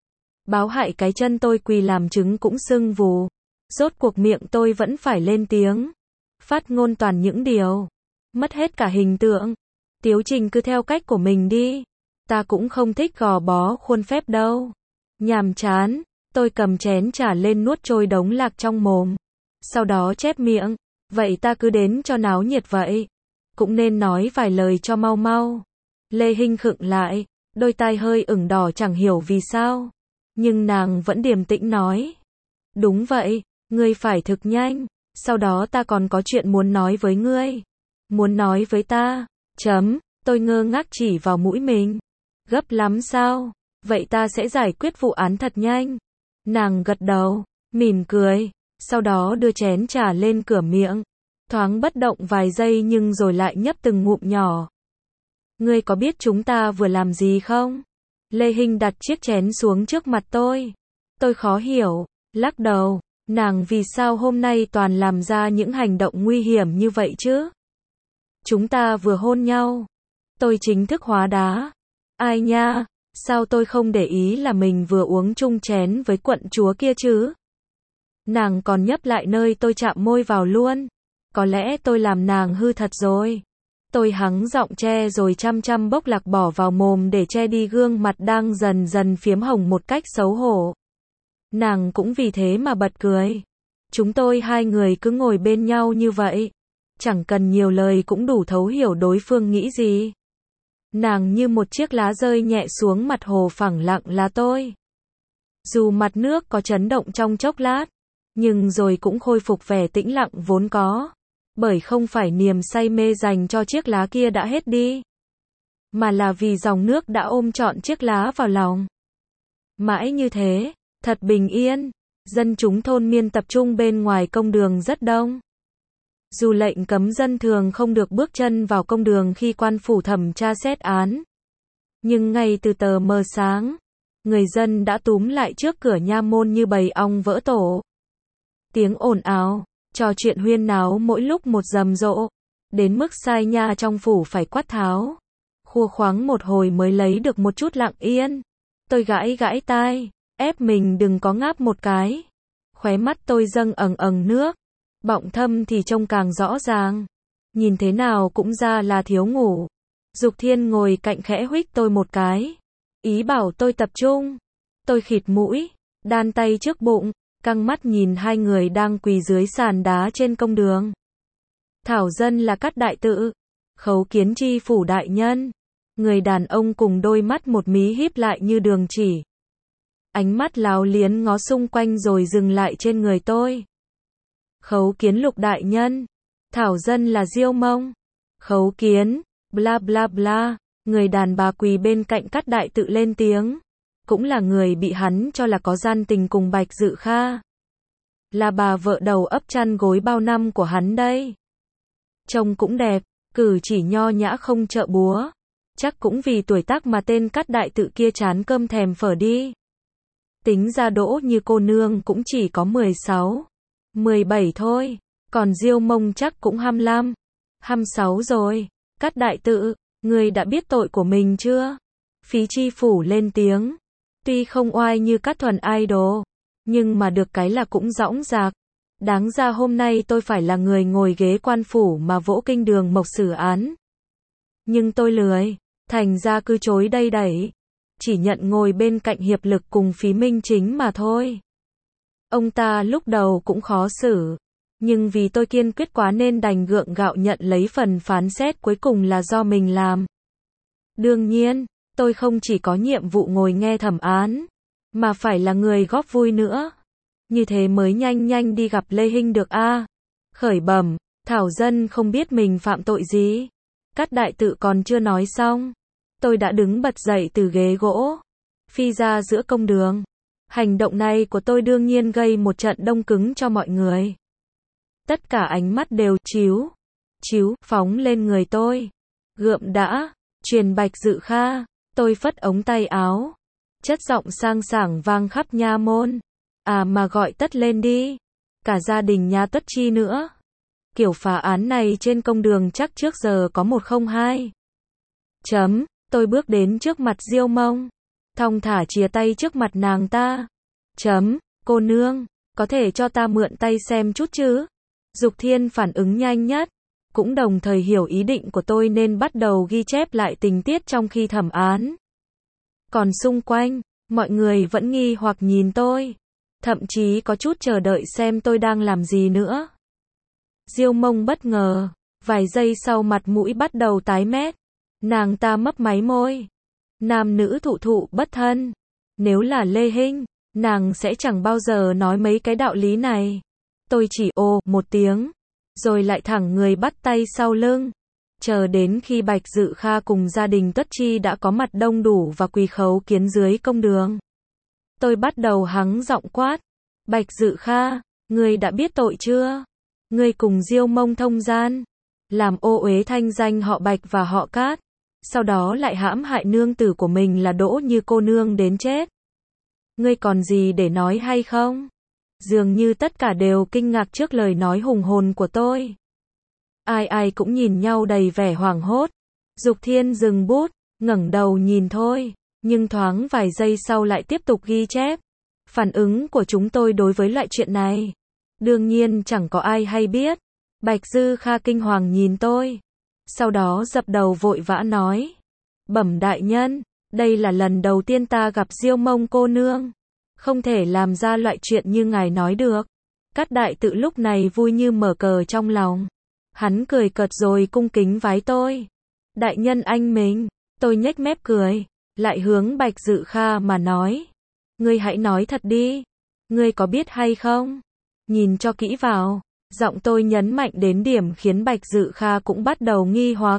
Báo hại cái chân tôi quỳ làm chứng cũng sưng vù. Rốt cuộc miệng tôi vẫn phải lên tiếng. Phát ngôn toàn những điều. Mất hết cả hình tượng. Tiếu Trình cứ theo cách của mình đi. Ta cũng không thích gò bó khuôn phép đâu. Nhàm chán. Tôi cầm chén trà lên nuốt trôi đống lạc trong mồm. Sau đó chép miệng. Vậy ta cứ đến cho náo nhiệt vậy. Cũng nên nói vài lời cho mau mau. Lê Hinh khựng lại. Đôi tai hơi ửng đỏ chẳng hiểu vì sao. Nhưng nàng vẫn điềm tĩnh nói. Đúng vậy. Ngươi phải thực nhanh. Sau đó ta còn có chuyện muốn nói với ngươi. Muốn nói với ta. Chấm. Tôi ngơ ngác chỉ vào mũi mình. Gấp lắm sao? Vậy ta sẽ giải quyết vụ án thật nhanh. Nàng gật đầu, mỉm cười, sau đó đưa chén trà lên cửa miệng. Thoáng bất động vài giây nhưng rồi lại nhấp từng ngụm nhỏ. Ngươi có biết chúng ta vừa làm gì không? Lê Hinh đặt chiếc chén xuống trước mặt tôi. Tôi khó hiểu, lắc đầu. Nàng vì sao hôm nay toàn làm ra những hành động nguy hiểm như vậy chứ? Chúng ta vừa hôn nhau. Tôi chính thức hóa đá. Ai nha, sao tôi không để ý là mình vừa uống chung chén với quận chúa kia chứ? Nàng còn nhấp lại nơi tôi chạm môi vào luôn. Có lẽ tôi làm nàng hư thật rồi. Tôi hắng giọng che rồi chăm chăm bốc lạc bỏ vào mồm để che đi gương mặt đang dần dần phiếm hồng một cách xấu hổ. Nàng cũng vì thế mà bật cười. Chúng tôi hai người cứ ngồi bên nhau như vậy. Chẳng cần nhiều lời cũng đủ thấu hiểu đối phương nghĩ gì. Nàng như một chiếc lá rơi nhẹ xuống mặt hồ phẳng lặng là tôi. Dù mặt nước có chấn động trong chốc lát, nhưng rồi cũng khôi phục vẻ tĩnh lặng vốn có. Bởi không phải niềm say mê dành cho chiếc lá kia đã hết đi, mà là vì dòng nước đã ôm trọn chiếc lá vào lòng. Mãi như thế, thật bình yên. Dân chúng thôn miên tập trung bên ngoài công đường rất đông. Dù lệnh cấm dân thường không được bước chân vào công đường khi quan phủ thẩm tra xét án, nhưng ngay từ tờ mờ sáng, người dân đã túm lại trước cửa nha môn như bầy ong vỡ tổ. Tiếng ồn ào, trò chuyện huyên náo mỗi lúc một rầm rộ, đến mức sai nha trong phủ phải quát tháo. khua khoáng một hồi mới lấy được một chút lặng yên. Tôi gãi gãi tai, ép mình đừng có ngáp một cái. Khóe mắt tôi dâng ẩn ẩn nước, bọng thâm thì trông càng rõ ràng. Nhìn thế nào cũng ra là thiếu ngủ. Dục Thiên ngồi cạnh khẽ huých tôi một cái, ý bảo tôi tập trung. Tôi khịt mũi, đan tay trước bụng, căng mắt nhìn hai người đang quỳ dưới sàn đá trên công đường. Thảo dân là Cát đại tự, khấu kiến tri phủ đại nhân. Người đàn ông cùng đôi mắt một mí híp lại như đường chỉ. Ánh mắt láo liến ngó xung quanh rồi dừng lại trên người tôi. Khấu kiến Lục đại nhân. Thảo dân là Diêu Mông. Khấu kiến, bla bla bla. Người đàn bà quỳ bên cạnh Cát đại tự lên tiếng. Cũng là người bị hắn cho là có gian tình cùng Bạch Dự Kha. Là bà vợ đầu ấp chăn gối bao năm của hắn đây. Trông cũng đẹp, cử chỉ nho nhã không chợ búa. Chắc cũng vì tuổi tác mà tên Cát đại tự kia chán cơm thèm phở đi. Tính ra đỗ như cô nương cũng chỉ có mười sáu, mười bảy thôi. Còn Diêu Mông chắc cũng hai mươi lăm, hai mươi sáu rồi. Cát đại tự, ngươi đã biết tội của mình chưa? Phí chi phủ lên tiếng. Tuy không oai như Cát thuần idol, nhưng mà được cái là cũng dõng dạc. Đáng ra hôm nay tôi phải là người ngồi ghế quan phủ mà vỗ kinh đường mộc xử án. Nhưng tôi lười, thành ra cứ chối đây đẩy. Chỉ nhận ngồi bên cạnh hiệp lực cùng Phí Minh Chính mà thôi. Ông ta lúc đầu cũng khó xử, nhưng vì tôi kiên quyết quá nên đành gượng gạo nhận lấy phần phán xét cuối cùng là do mình làm. Đương nhiên, tôi không chỉ có nhiệm vụ ngồi nghe thẩm án, mà phải là người góp vui nữa. Như thế mới nhanh nhanh đi gặp Lê Hinh được a. À, khởi bẩm, Thảo dân không biết mình phạm tội gì. Cát đại tự còn chưa nói xong, tôi đã đứng bật dậy từ ghế gỗ, phi ra giữa công đường. Hành động này của tôi đương nhiên gây một trận đông cứng cho mọi người. Tất cả ánh mắt đều chiếu, chiếu, phóng lên người tôi. Gượm đã, truyền Bạch Dự Kha. Tôi phất ống tay áo, chất giọng sang sảng vang khắp nha môn. À mà gọi tất lên đi, cả gia đình nhà Tuất Chi nữa. Kiểu phá án này trên công đường chắc trước giờ có một không hai. Chấm, tôi bước đến trước mặt Diêu Mông, thong thả chìa tay trước mặt nàng ta. Chấm, cô nương, có thể cho ta mượn tay xem chút chứ? Dục Thiên phản ứng nhanh nhất, cũng đồng thời hiểu ý định của tôi nên bắt đầu ghi chép lại tình tiết trong khi thẩm án. Còn xung quanh, mọi người vẫn nghi hoặc nhìn tôi, thậm chí có chút chờ đợi xem tôi đang làm gì nữa. Diêu Mông bất ngờ, vài giây sau mặt mũi bắt đầu tái mét. Nàng ta mấp máy môi. Nam nữ thụ thụ bất thân. Nếu là Lê Hinh, nàng sẽ chẳng bao giờ nói mấy cái đạo lý này. Tôi chỉ ồ một tiếng, rồi lại thẳng người bắt tay sau lưng. Chờ đến khi Bạch Dự Kha cùng gia đình Tuất Chi đã có mặt đông đủ và quỳ khấu kiến dưới công đường, tôi bắt đầu hắng giọng quát. Bạch Dự Kha, ngươi đã biết tội chưa? Ngươi cùng Diêu Mông thông gian, làm ô uế thanh danh họ Bạch và họ Cát, sau đó lại hãm hại nương tử của mình là Đỗ Như cô nương đến chết. Ngươi còn gì để nói hay không? Dường như tất cả đều kinh ngạc trước lời nói hùng hồn của tôi. Ai ai cũng nhìn nhau đầy vẻ hoảng hốt. Dục Thiên dừng bút, ngẩng đầu nhìn thôi, nhưng thoáng vài giây sau lại tiếp tục ghi chép. Phản ứng của chúng tôi đối với loại chuyện này, đương nhiên chẳng có ai hay biết. Bạch Dư Kha kinh hoàng nhìn tôi, sau đó dập đầu vội vã nói. Bẩm đại nhân, đây là lần đầu tiên ta gặp Diêu Mông cô nương, không thể làm ra loại chuyện như ngài nói được. Cát đại tự lúc này vui như mở cờ trong lòng. Hắn cười cợt rồi cung kính vái tôi. Đại nhân anh mình, tôi nhếch mép cười, lại hướng Bạch Dự Kha mà nói. Ngươi hãy nói thật đi, ngươi có biết hay không? Nhìn cho kỹ vào, giọng tôi nhấn mạnh đến điểm khiến Bạch Dự Kha cũng bắt đầu nghi hoặc.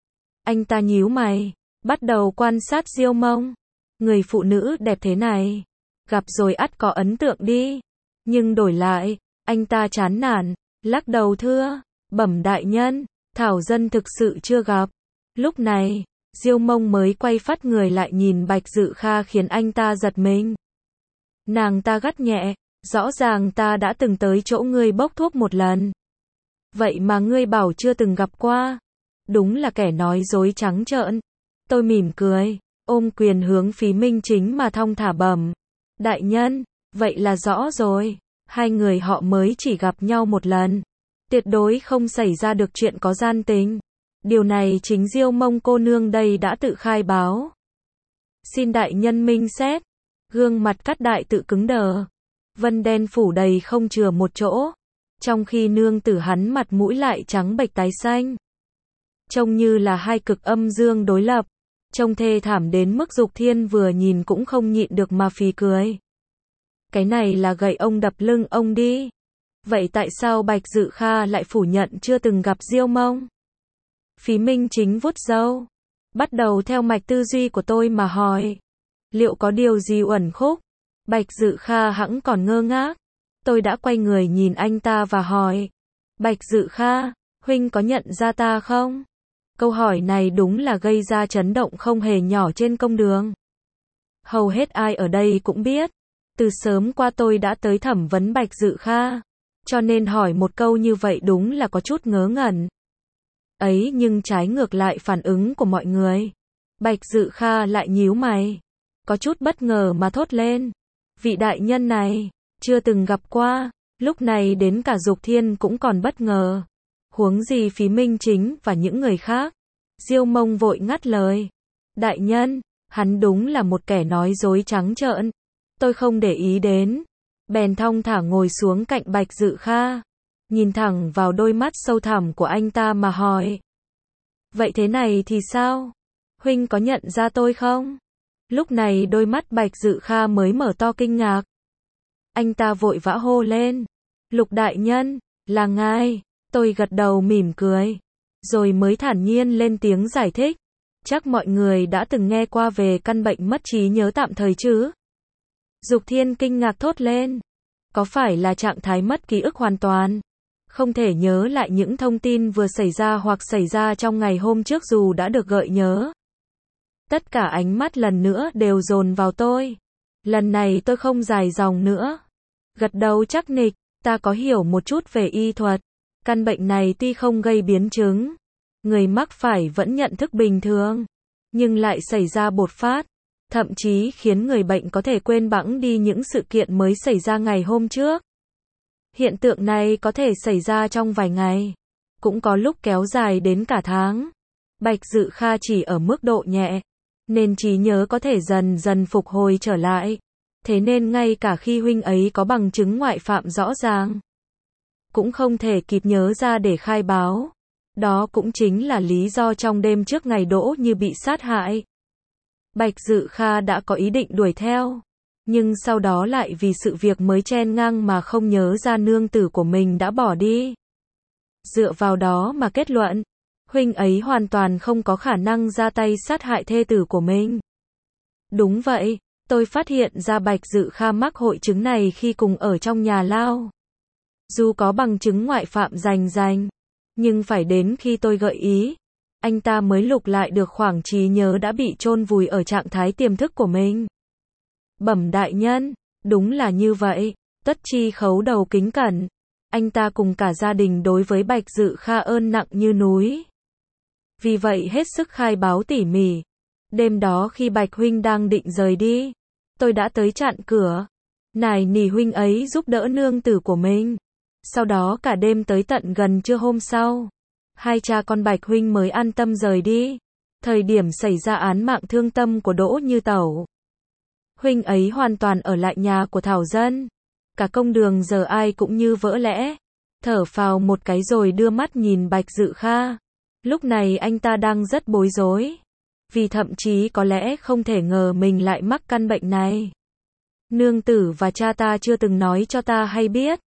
Anh ta nhíu mày, bắt đầu quan sát Diêu Mông. Người phụ nữ đẹp thế này, gặp rồi ắt có ấn tượng đi. Nhưng đổi lại, anh ta chán nản, lắc đầu thưa. Bẩm đại nhân, Thảo dân thực sự chưa gặp. Lúc này, Diêu Mông mới quay phát người lại nhìn Bạch Dự Kha khiến anh ta giật mình. Nàng ta gắt nhẹ, rõ ràng ta đã từng tới chỗ ngươi bốc thuốc một lần. Vậy mà ngươi bảo chưa từng gặp qua. Đúng là kẻ nói dối trắng trợn. Tôi mỉm cười, ôm quyền hướng Phí Minh Chính mà thong thả bẩm. Đại nhân, vậy là rõ rồi. Hai người họ mới chỉ gặp nhau một lần. Tuyệt đối không xảy ra được chuyện có gian tình. Điều này chính Diêu Mông cô nương đây đã tự khai báo. Xin đại nhân minh xét. Gương mặt Cát Đại tự cứng đờ. Vân đen phủ đầy không chừa một chỗ. Trong khi nương tử hắn mặt mũi lại trắng bệch tái xanh. Trông như là hai cực âm dương đối lập. Trông thê thảm đến mức Dục Thiên vừa nhìn cũng không nhịn được mà phì cười. Cái này là gậy ông đập lưng ông đi. Vậy tại sao Bạch Dự Kha lại phủ nhận chưa từng gặp Diêu Mông? Phí Minh Chính vuốt râu. Bắt đầu theo mạch tư duy của tôi mà hỏi. Liệu có điều gì uẩn khúc? Bạch Dự Kha hẵng còn ngơ ngác. Tôi đã quay người nhìn anh ta và hỏi. Bạch Dự Kha, huynh có nhận ra ta không? Câu hỏi này đúng là gây ra chấn động không hề nhỏ trên công đường. Hầu hết ai ở đây cũng biết. Từ sớm qua tôi đã tới thẩm vấn Bạch Dự Kha. Cho nên hỏi một câu như vậy đúng là có chút ngớ ngẩn. Ấy nhưng trái ngược lại phản ứng của mọi người. Bạch Dự Kha lại nhíu mày. Có chút bất ngờ mà thốt lên. Vị đại nhân này, chưa từng gặp qua. Lúc này đến cả Dục Thiên cũng còn bất ngờ. Huống gì Phí Minh Chính và những người khác. Diêu Mông vội ngắt lời. Đại nhân, hắn đúng là một kẻ nói dối trắng trợn. Tôi không để ý đến. Bèn thong thả ngồi xuống cạnh Bạch Dự Kha. Nhìn thẳng vào đôi mắt sâu thẳm của anh ta mà hỏi. Vậy thế này thì sao? Huynh có nhận ra tôi không? Lúc này đôi mắt Bạch Dự Kha mới mở to kinh ngạc. Anh ta vội vã hô lên. Lục đại nhân, là ngài. Tôi gật đầu mỉm cười. Rồi mới thản nhiên lên tiếng giải thích. Chắc mọi người đã từng nghe qua về căn bệnh mất trí nhớ tạm thời chứ? Dục Thiên kinh ngạc thốt lên. Có phải là trạng thái mất ký ức hoàn toàn? Không thể nhớ lại những thông tin vừa xảy ra hoặc xảy ra trong ngày hôm trước dù đã được gợi nhớ. Tất cả ánh mắt lần nữa đều dồn vào tôi. Lần này tôi không dài dòng nữa. Gật đầu chắc nịch, ta có hiểu một chút về y thuật. Căn bệnh này tuy không gây biến chứng, người mắc phải vẫn nhận thức bình thường, nhưng lại xảy ra bột phát, thậm chí khiến người bệnh có thể quên bẵng đi những sự kiện mới xảy ra ngày hôm trước. Hiện tượng này có thể xảy ra trong vài ngày, cũng có lúc kéo dài đến cả tháng. Bạch Dự Kha chỉ ở mức độ nhẹ, nên trí nhớ có thể dần dần phục hồi trở lại. Thế nên ngay cả khi huynh ấy có bằng chứng ngoại phạm rõ ràng, cũng không thể kịp nhớ ra để khai báo. Đó cũng chính là lý do trong đêm trước ngày Đỗ Như bị sát hại, Bạch Dự Kha đã có ý định đuổi theo, nhưng sau đó lại vì sự việc mới chen ngang mà không nhớ ra nương tử của mình đã bỏ đi. Dựa vào đó mà kết luận, huynh ấy hoàn toàn không có khả năng ra tay sát hại thê tử của mình. Đúng vậy, tôi phát hiện ra Bạch Dự Kha mắc hội chứng này khi cùng ở trong nhà lao. Dù có bằng chứng ngoại phạm rành rành, nhưng phải đến khi tôi gợi ý, anh ta mới lục lại được khoảng trí nhớ đã bị chôn vùi ở trạng thái tiềm thức của mình. Bẩm đại nhân, đúng là như vậy. Tuất Chi khấu đầu kính cẩn. Anh ta cùng cả gia đình đối với Bạch Dự Kha ơn nặng như núi. Vì vậy hết sức khai báo tỉ mỉ. Đêm đó khi Bạch huynh đang định rời đi, tôi đã tới chặn cửa, nài nỉ huynh ấy giúp đỡ nương tử của mình. Sau đó cả đêm tới tận gần trưa hôm sau, hai cha con Bạch huynh mới an tâm rời đi. Thời điểm xảy ra án mạng thương tâm của Đỗ Như Tẩu, huynh ấy hoàn toàn ở lại nhà của Thảo Dân. Cả công đường giờ ai cũng như vỡ lẽ, thở phào một cái rồi đưa mắt nhìn Bạch Dự Kha. Lúc này anh ta đang rất bối rối, vì thậm chí có lẽ không thể ngờ mình lại mắc căn bệnh này. Nương tử và cha ta chưa từng nói cho ta hay biết.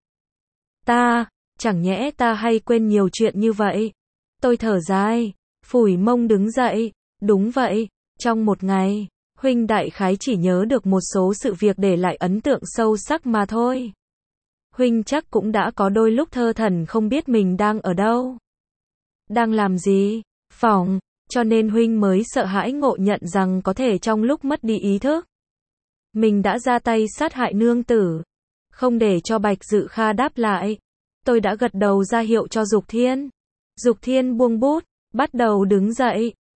Ta, chẳng nhẽ ta hay quên nhiều chuyện như vậy. Tôi thở dài, phủi mông đứng dậy. Đúng vậy, trong một ngày, huynh đại khái chỉ nhớ được một số sự việc để lại ấn tượng sâu sắc mà thôi. Huynh chắc cũng đã có đôi lúc thơ thẩn không biết mình đang ở đâu, đang làm gì, phỏng, cho nên huynh mới sợ hãi ngộ nhận rằng có thể trong lúc mất đi ý thức, mình đã ra tay sát hại nương tử. Không để cho Bạch Dự Kha đáp lại, tôi đã gật đầu ra hiệu cho Dục Thiên. Dục Thiên buông bút, bắt đầu đứng dậy.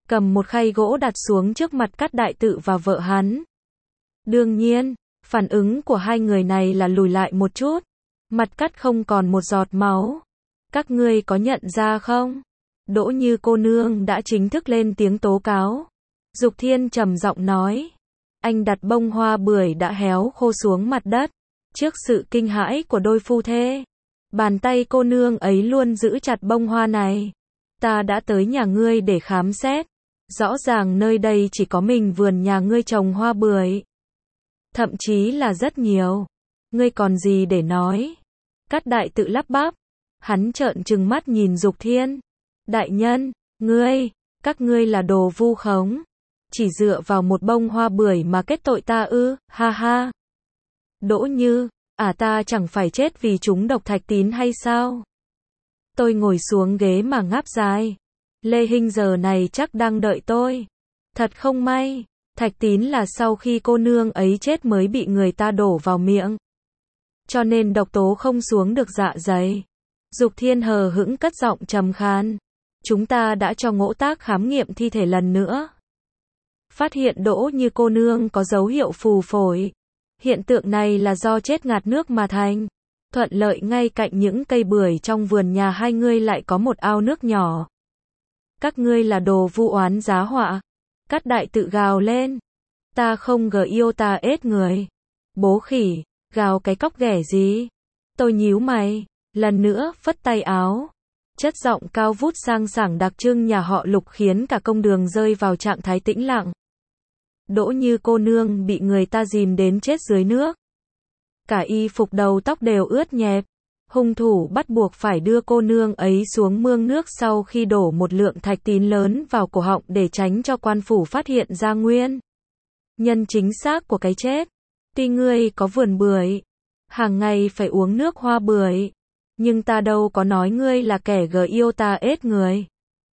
cầm một khay gỗ đặt xuống trước mặt Cát Đại Tự và vợ hắn. Đương nhiên, phản ứng của hai người này là lùi lại một chút. Mặt Cát không còn một giọt máu. Các ngươi có nhận ra không? Đỗ Như cô nương đã chính thức lên tiếng tố cáo. Dục Thiên trầm giọng nói. Anh đặt bông hoa bưởi đã héo khô xuống mặt đất. Trước sự kinh hãi của đôi phu thê, bàn tay cô nương ấy luôn giữ chặt bông hoa này. Ta đã tới nhà ngươi để khám xét. Rõ ràng nơi đây chỉ có mình vườn nhà ngươi trồng hoa bưởi. Thậm chí là rất nhiều. Ngươi còn gì để nói? Cát Đại Tự lắp bắp. Hắn trợn trừng mắt nhìn Dục Thiên. Đại nhân, ngươi, các ngươi là đồ vu khống. Chỉ dựa vào một bông hoa bưởi mà kết tội ta ư, ha ha. Đỗ Như, à ta chẳng phải chết vì trúng độc thạch tín hay sao? Tôi ngồi xuống ghế mà ngáp dài. Lê Hinh giờ này chắc đang đợi tôi. Thật không may, thạch tín là sau khi cô nương ấy chết mới bị người ta đổ vào miệng. Cho nên độc tố không xuống được dạ dày. Dục Thiên hờ hững cất giọng trầm khan. Chúng ta đã cho Ngỗ Tác khám nghiệm thi thể lần nữa. Phát hiện Đỗ Như cô nương có dấu hiệu phù phổi. Hiện tượng này là do chết ngạt nước mà thành. Thuận lợi ngay cạnh những cây bưởi trong vườn nhà hai ngươi lại có một ao nước nhỏ. Các ngươi là đồ vu oán giá họa. Cát Đại Tự gào lên. Ta không gờ yêu ta ết người. Bố khỉ, gào cái cóc ghẻ gì? Tôi nhíu mày, lần nữa phất tay áo. Chất giọng cao vút sang sảng đặc trưng nhà họ Lục khiến cả công đường rơi vào trạng thái tĩnh lặng. Đỗ Như cô nương bị người ta dìm đến chết dưới nước. Cả y phục đầu tóc đều ướt nhẹp. Hung thủ bắt buộc phải đưa cô nương ấy xuống mương nước sau khi đổ một lượng thạch tín lớn vào cổ họng để tránh cho quan phủ phát hiện ra nguyên nhân chính xác của cái chết. Tuy ngươi có vườn bưởi, hàng ngày phải uống nước hoa bưởi, nhưng ta đâu có nói ngươi là kẻ gờ yêu ta ết người.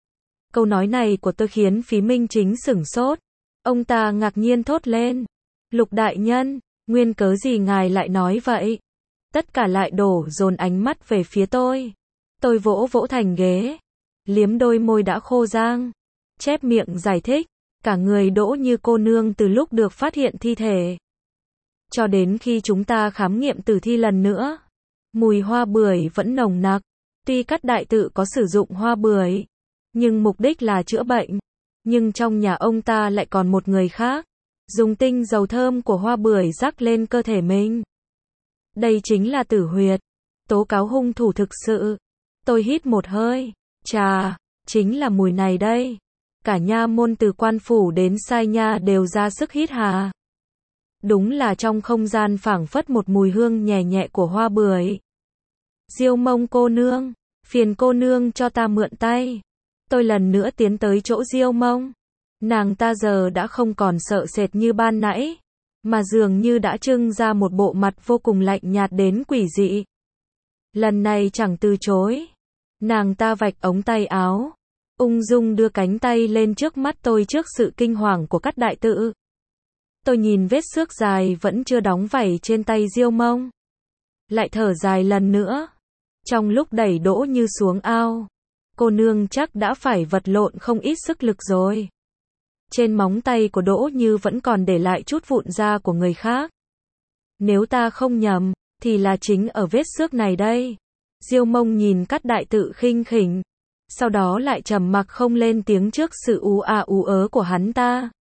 Câu nói này của tôi khiến Phí Minh Chính sửng sốt. Ông ta ngạc nhiên thốt lên. Lục đại nhân, nguyên cớ gì ngài lại nói vậy? Tất cả lại đổ dồn ánh mắt về phía tôi. Tôi vỗ vỗ thành ghế, liếm đôi môi đã khô rang, chép miệng giải thích. Cả người Đỗ Như cô nương từ lúc được phát hiện thi thể cho đến khi chúng ta khám nghiệm tử thi lần nữa, mùi hoa bưởi vẫn nồng nặc. Tuy Cát Đại Tự có sử dụng hoa bưởi, nhưng mục đích là chữa bệnh. Nhưng trong nhà ông ta lại còn một người khác, dùng tinh dầu thơm của hoa bưởi rắc lên cơ thể mình. Đây chính là tử huyệt, tố cáo hung thủ thực sự. Tôi hít một hơi, chà, chính là mùi này đây. Cả nha môn từ quan phủ đến sai nha đều ra sức hít hà. Đúng là trong không gian phảng phất một mùi hương nhẹ nhẹ của hoa bưởi. Diêu Mông cô nương, phiền cô nương cho ta mượn tay. Tôi lần nữa tiến tới chỗ Diêu Mông. Nàng ta giờ đã không còn sợ sệt như ban nãy, mà dường như đã trưng ra một bộ mặt vô cùng lạnh nhạt đến quỷ dị. Lần này chẳng từ chối. Nàng ta vạch ống tay áo, ung dung đưa cánh tay lên trước mắt tôi trước sự kinh hoàng của Cát Đại Tự. Tôi nhìn vết xước dài vẫn chưa đóng vảy trên tay Diêu Mông. Lại thở dài lần nữa. Trong lúc đẩy Đỗ Như xuống ao, cô nương chắc đã phải vật lộn không ít sức lực rồi. Trên móng tay của Đỗ Như vẫn còn để lại chút vụn da của người khác. Nếu ta không nhầm, thì là chính ở vết xước này đây. Diêu Mông nhìn Cát Đại Tự khinh khỉnh, sau đó lại trầm mặc không lên tiếng trước sự ú à ú ớ của hắn ta.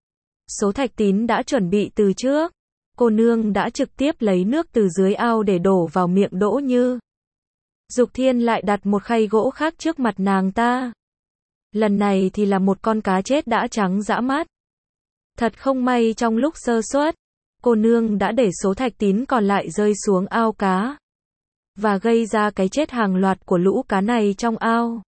Số thạch tín đã chuẩn bị từ trước. Cô nương đã trực tiếp lấy nước từ dưới ao để đổ vào miệng Đỗ Như. Dục Thiên lại đặt một khay gỗ khác trước mặt nàng ta. Lần này thì là một con cá chết đã trắng dã mắt. Thật không may trong lúc sơ suất, cô nương đã để số thạch tín còn lại rơi xuống ao cá, và gây ra cái chết hàng loạt của lũ cá này trong ao.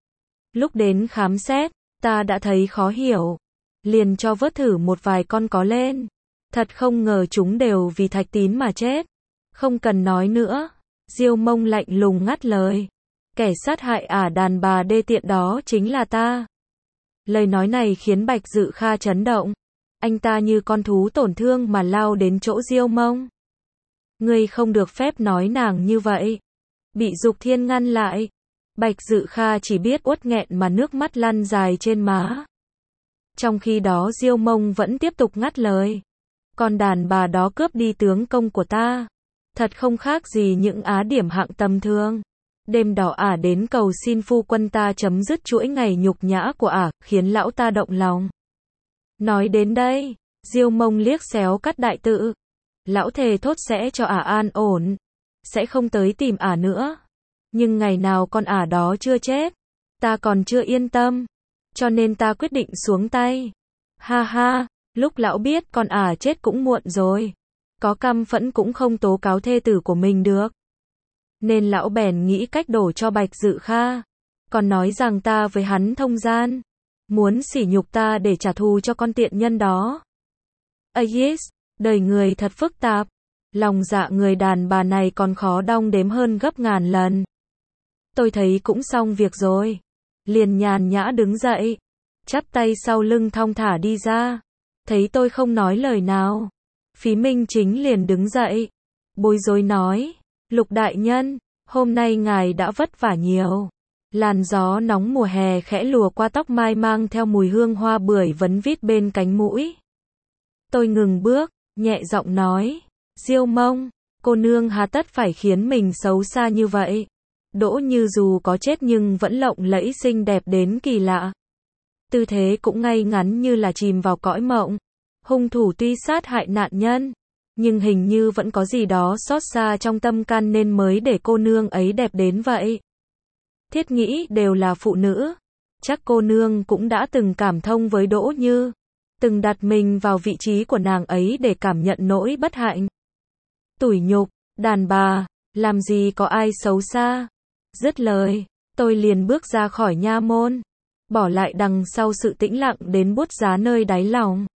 Lúc đến khám xét, ta đã thấy khó hiểu, liền cho vớt thử một vài con có lên. Thật không ngờ chúng đều vì thạch tín mà chết. Không cần nói nữa. Diêu Mông lạnh lùng ngắt lời. Kẻ sát hại ả đàn bà đê tiện đó chính là ta. Lời nói này khiến Bạch Dự Kha chấn động. Anh ta như con thú tổn thương mà lao đến chỗ Diêu Mông. Ngươi không được phép nói nàng như vậy. Bị Dục Thiên ngăn lại. Bạch Dự Kha chỉ biết uất nghẹn mà nước mắt lăn dài trên má. Trong khi đó Diêu Mông vẫn tiếp tục ngắt lời. Con đàn bà đó cướp đi tướng công của ta. Thật không khác gì những á điểm hạng tầm thường. Đêm đó ả đến cầu xin phu quân ta chấm dứt chuỗi ngày nhục nhã của ả, khiến lão ta động lòng. Nói đến đây, Diêu Mông liếc xéo Cát Đại Tự. Lão thề thốt sẽ cho ả an ổn, sẽ không tới tìm ả nữa. Nhưng ngày nào con ả đó chưa chết, ta còn chưa yên tâm, cho nên ta quyết định xuống tay. Ha ha, lúc lão biết con ả chết cũng muộn rồi, có căm phẫn cũng không tố cáo thê tử của mình được. Nên lão bèn nghĩ cách đổ cho Bạch Dự Kha, còn nói rằng ta với hắn thông gian, muốn sỉ nhục ta để trả thù cho con tiện nhân đó. Ayis, đời người thật phức tạp, lòng dạ người đàn bà này còn khó đong đếm hơn gấp ngàn lần. Tôi thấy cũng xong việc rồi, liền nhàn nhã đứng dậy, chắp tay sau lưng thong thả đi ra. Thấy tôi không nói lời nào, Phí Minh Chính liền đứng dậy, bối rối nói, Lục đại nhân, hôm nay ngài đã vất vả nhiều. Làn gió nóng mùa hè khẽ lùa qua tóc mai mang theo mùi hương hoa bưởi vấn vít bên cánh mũi. Tôi ngừng bước, nhẹ giọng nói, Diêu Mông, cô nương hà tất phải khiến mình xấu xa như vậy. Đỗ Như dù có chết nhưng vẫn lộng lẫy xinh đẹp đến kỳ lạ. Tư thế cũng ngay ngắn như là chìm vào cõi mộng. Hung thủ tuy sát hại nạn nhân, nhưng hình như vẫn có gì đó xót xa trong tâm can nên mới để cô nương ấy đẹp đến vậy. Thiết nghĩ đều là phụ nữ, chắc cô nương cũng đã từng cảm thông với Đỗ Như, từng đặt mình vào vị trí của nàng ấy để cảm nhận nỗi bất hạnh. Tủi nhục, đàn bà, làm gì có ai xấu xa. Dứt lời, tôi liền bước ra khỏi nha môn, bỏ lại đằng sau sự tĩnh lặng đến buốt giá nơi đáy lòng.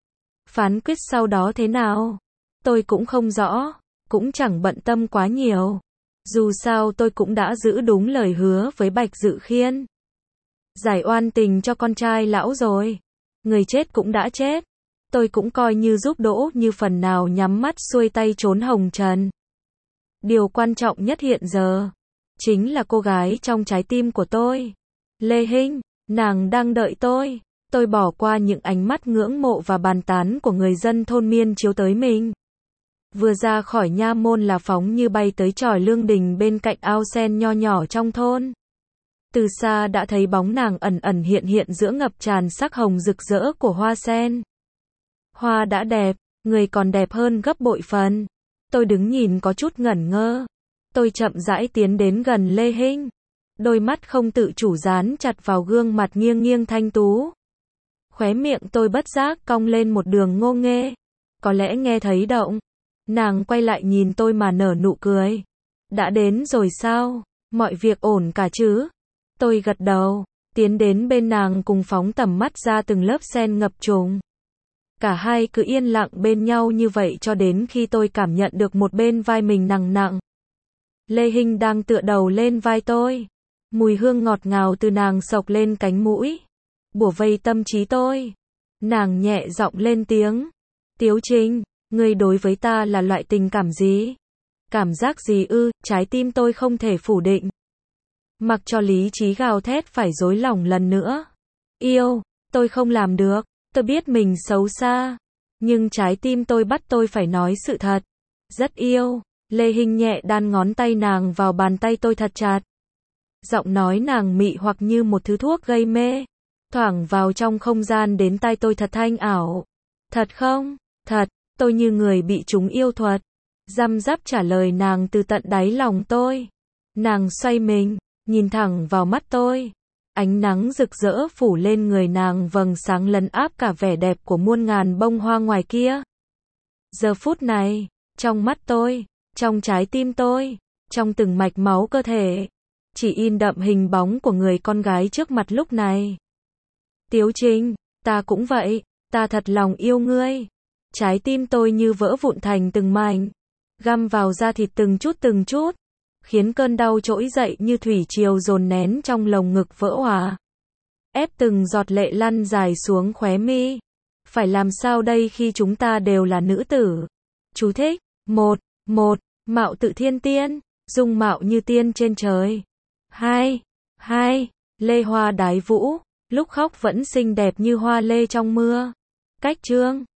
Phán quyết sau đó thế nào, tôi cũng không rõ, cũng chẳng bận tâm quá nhiều. Dù sao tôi cũng đã giữ đúng lời hứa với Bạch Dự Khiên. Giải oan tình cho con trai lão rồi. Người chết cũng đã chết. Tôi cũng coi như giúp Đỗ Như phần nào nhắm mắt xuôi tay trốn hồng trần. Điều quan trọng nhất hiện giờ, chính là cô gái trong trái tim của tôi. Lê Hinh, nàng đang đợi tôi. Tôi bỏ qua những ánh mắt ngưỡng mộ và bàn tán của người dân thôn miên chiếu tới mình. Vừa ra khỏi nha môn là phóng như bay tới chòi lương đình bên cạnh ao sen nho nhỏ trong thôn. Từ xa đã thấy bóng nàng ẩn ẩn hiện hiện giữa ngập tràn sắc hồng rực rỡ của hoa sen. Hoa đã đẹp, người còn đẹp hơn gấp bội phần. Tôi đứng nhìn có chút ngẩn ngơ. Tôi chậm rãi tiến đến gần Lê Hinh. Đôi mắt không tự chủ dán chặt vào gương mặt nghiêng nghiêng thanh tú. Khóe miệng tôi bất giác cong lên một đường ngô nghê. Có lẽ nghe thấy động. Nàng quay lại nhìn tôi mà nở nụ cười. Đã đến rồi sao? Mọi việc ổn cả chứ? Tôi gật đầu, tiến đến bên nàng cùng phóng tầm mắt ra từng lớp sen ngập trùng. Cả hai cứ yên lặng bên nhau như vậy cho đến khi tôi cảm nhận được một bên vai mình nặng nặng. Lê Hinh đang tựa đầu lên vai tôi. Mùi hương ngọt ngào từ nàng xộc lên cánh mũi, bủa vây tâm trí tôi. Nàng nhẹ giọng lên tiếng. Tiếu Trinh, ngươi đối với ta là loại tình cảm gì? Cảm giác gì ư? Trái tim tôi không thể phủ định. Mặc cho lý trí gào thét phải dối lòng lần nữa. Yêu, tôi không làm được. Tôi biết mình xấu xa, nhưng trái tim tôi bắt tôi phải nói sự thật. Rất yêu. Lê Hinh nhẹ đan ngón tay nàng vào bàn tay tôi thật chặt. Giọng nói nàng mị hoặc như một thứ thuốc gây mê, thoảng vào trong không gian đến tai tôi thật thanh ảo. Thật không? Thật. Tôi như người bị trúng yêu thuật. Răm rắp trả lời nàng từ tận đáy lòng tôi. Nàng xoay mình, nhìn thẳng vào mắt tôi. Ánh nắng rực rỡ phủ lên người nàng vầng sáng lấn áp cả vẻ đẹp của muôn ngàn bông hoa ngoài kia. Giờ phút này, trong mắt tôi, trong trái tim tôi, trong từng mạch máu cơ thể, chỉ in đậm hình bóng của người con gái trước mặt lúc này. Tiếu Trinh, ta cũng vậy, ta thật lòng yêu ngươi. Trái tim tôi như vỡ vụn thành từng mảnh, găm vào da thịt từng chút từng chút, khiến cơn đau trỗi dậy như thủy triều dồn nén trong lồng ngực vỡ òa. Ép từng giọt lệ lăn dài xuống khóe mi. Phải làm sao đây khi chúng ta đều là nữ tử? Chú thích. Một. Một. Mạo tự thiên tiên, dung mạo như tiên trên trời. Hai. Hai. Lê hoa đái vũ, lúc khóc vẫn xinh đẹp như hoa lê trong mưa. Cách chương